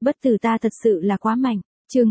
Bất tử ta thật sự là quá mạnh. Chương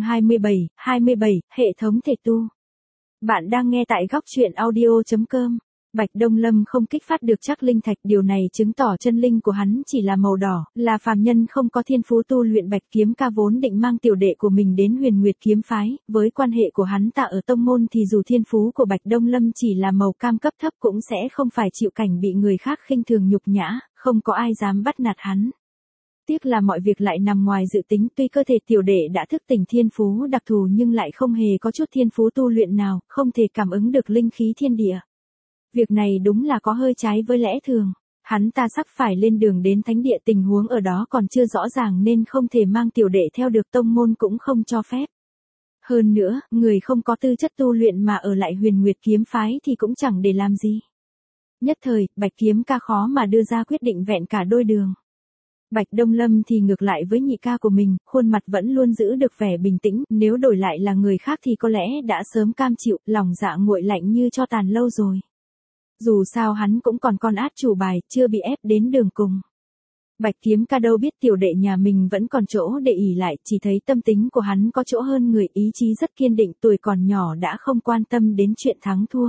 27, hệ thống thể tu. Bạn đang nghe tại góc truyện audio.com. Bạch Đông Lâm không kích phát được chắc linh thạch, điều này chứng tỏ chân linh của hắn chỉ là màu đỏ, là phàm nhân không có thiên phú tu luyện. Bạch Kiếm Ca vốn định mang tiểu đệ của mình đến Huyền Nguyệt kiếm phái, với quan hệ của hắn ta ở tông môn thì dù thiên phú của Bạch Đông Lâm chỉ là màu cam cấp thấp cũng sẽ không phải chịu cảnh bị người khác khinh thường nhục nhã, không có ai dám bắt nạt hắn. Tiếc là mọi việc lại nằm ngoài dự tính, tuy cơ thể tiểu đệ đã thức tỉnh thiên phú đặc thù nhưng lại không hề có chút thiên phú tu luyện nào, không thể cảm ứng được linh khí thiên địa. Việc này đúng là có hơi trái với lẽ thường. Hắn ta sắp phải lên đường đến thánh địa, tình huống ở đó còn chưa rõ ràng nên không thể mang tiểu đệ theo được, tông môn cũng không cho phép. Hơn nữa, người không có tư chất tu luyện mà ở lại Huyền Nguyệt kiếm phái thì cũng chẳng để làm gì. Nhất thời, Bạch Kiếm Ca khó mà đưa ra quyết định vẹn cả đôi đường. Bạch Đông Lâm thì ngược lại với nhị ca của mình, khuôn mặt vẫn luôn giữ được vẻ bình tĩnh, nếu đổi lại là người khác thì có lẽ đã sớm cam chịu, lòng dạ nguội lạnh như tro tàn lâu rồi. Dù sao hắn cũng còn con át chủ bài, chưa bị ép đến đường cùng. Bạch Kiếm Ca đâu biết tiểu đệ nhà mình vẫn còn chỗ để ỷ lại, chỉ thấy tâm tính của hắn có chỗ hơn người, ý chí rất kiên định, tuổi còn nhỏ đã không quan tâm đến chuyện thắng thua.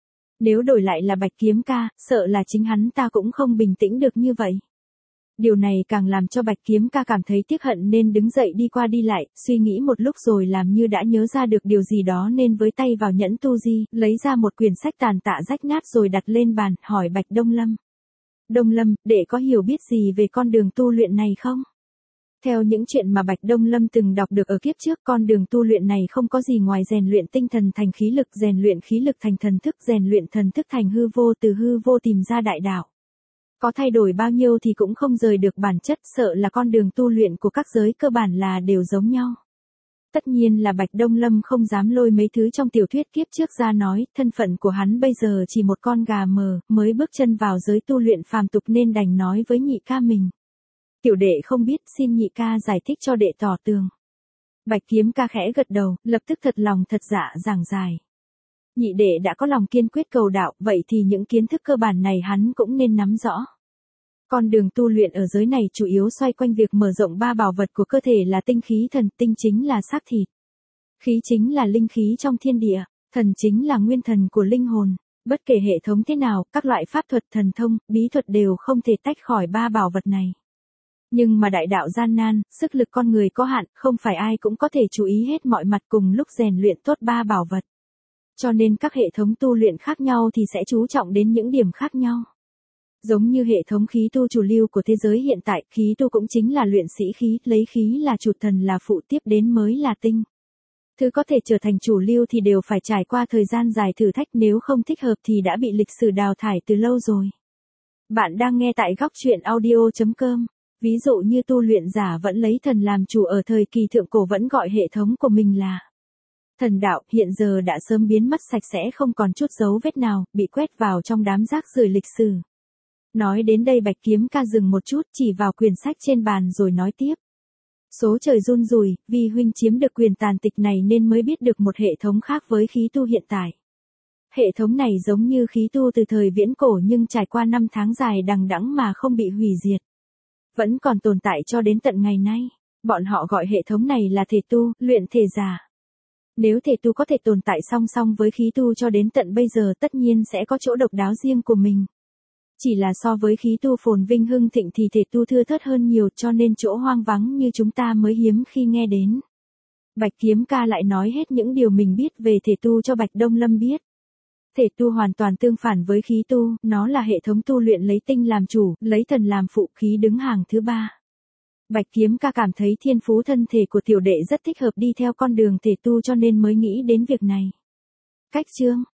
Nếu đổi lại là Bạch Kiếm Ca, sợ là chính hắn ta cũng không bình tĩnh được như vậy. Điều này càng làm cho Bạch Kiếm Ca cảm thấy tiếc hận nên đứng dậy đi qua đi lại, suy nghĩ một lúc rồi làm như đã nhớ ra được điều gì đó nên với tay vào nhẫn tu di, lấy ra một quyển sách tàn tạ rách nát rồi đặt lên bàn, hỏi Bạch Đông Lâm. Đông Lâm, đệ có hiểu biết gì về con đường tu luyện này không? Theo những chuyện mà Bạch Đông Lâm từng đọc được ở kiếp trước, con đường tu luyện này không có gì ngoài rèn luyện tinh thần thành khí lực, rèn luyện khí lực thành thần thức, rèn luyện thần thức thành hư vô, từ hư vô tìm ra đại đạo. Có thay đổi bao nhiêu thì cũng không rời được bản chất, sợ là con đường tu luyện của các giới cơ bản là đều giống nhau. Tất nhiên là Bạch Đông Lâm không dám lôi mấy thứ trong tiểu thuyết kiếp trước ra nói, thân phận của hắn bây giờ chỉ một con gà mờ, mới bước chân vào giới tu luyện phàm tục nên đành nói với nhị ca mình. Tiểu đệ không biết, xin nhị ca giải thích cho đệ tỏ tường. Bạch Kiếm Ca khẽ gật đầu, lập tức thật lòng thật dạ giảng giải. Nhị đệ đã có lòng kiên quyết cầu đạo, vậy thì những kiến thức cơ bản này hắn cũng nên nắm rõ. Con đường tu luyện ở giới này chủ yếu xoay quanh việc mở rộng ba bảo vật của cơ thể là tinh khí thần, tinh chính là xác thịt. Khí chính là linh khí trong thiên địa, thần chính là nguyên thần của linh hồn. Bất kể hệ thống thế nào, các loại pháp thuật, thần thông, bí thuật đều không thể tách khỏi ba bảo vật này. Nhưng mà đại đạo gian nan, sức lực con người có hạn, không phải ai cũng có thể chú ý hết mọi mặt cùng lúc rèn luyện tốt ba bảo vật. Cho nên các hệ thống tu luyện khác nhau thì sẽ chú trọng đến những điểm khác nhau. Giống như hệ thống khí tu chủ lưu của thế giới hiện tại, khí tu cũng chính là luyện sĩ khí, lấy khí là chủ, thần là phụ, tiếp đến mới là tinh. Thứ có thể trở thành chủ lưu thì đều phải trải qua thời gian dài thử thách, nếu không thích hợp thì đã bị lịch sử đào thải từ lâu rồi. Bạn đang nghe tại góc truyện audio.com. Ví dụ như tu luyện giả vẫn lấy thần làm chủ, ở thời kỳ thượng cổ vẫn gọi hệ thống của mình là thần đạo, hiện giờ đã sớm biến mất sạch sẽ, không còn chút dấu vết nào, bị quét vào trong đám rác rưởi lịch sử. Nói đến đây Bạch Kiếm Ca dừng một chút, chỉ vào quyển sách trên bàn rồi nói tiếp. Số trời run rủi, vì huynh chiếm được quyền tàn tịch này nên mới biết được một hệ thống khác với khí tu hiện tại. Hệ thống này giống như khí tu từ thời viễn cổ nhưng trải qua năm tháng dài đằng đẵng mà không bị hủy diệt. Vẫn còn tồn tại cho đến tận ngày nay. Bọn họ gọi hệ thống này là thể tu, luyện thể giả. Nếu thể tu có thể tồn tại song song với khí tu cho đến tận bây giờ, tất nhiên sẽ có chỗ độc đáo riêng của mình. Chỉ là so với khí tu phồn vinh hưng thịnh thì thể tu thưa thớt hơn nhiều, cho nên chỗ hoang vắng như chúng ta mới hiếm khi nghe đến. Bạch Kiếm Ca lại nói hết những điều mình biết về thể tu cho Bạch Đông Lâm biết. Thể tu hoàn toàn tương phản với khí tu, nó là hệ thống tu luyện lấy tinh làm chủ, lấy thần làm phụ, khí đứng hàng thứ ba. Bạch Kiếm Ca cảm thấy thiên phú thân thể của tiểu đệ rất thích hợp đi theo con đường thể tu cho nên mới nghĩ đến việc này. Cách chương,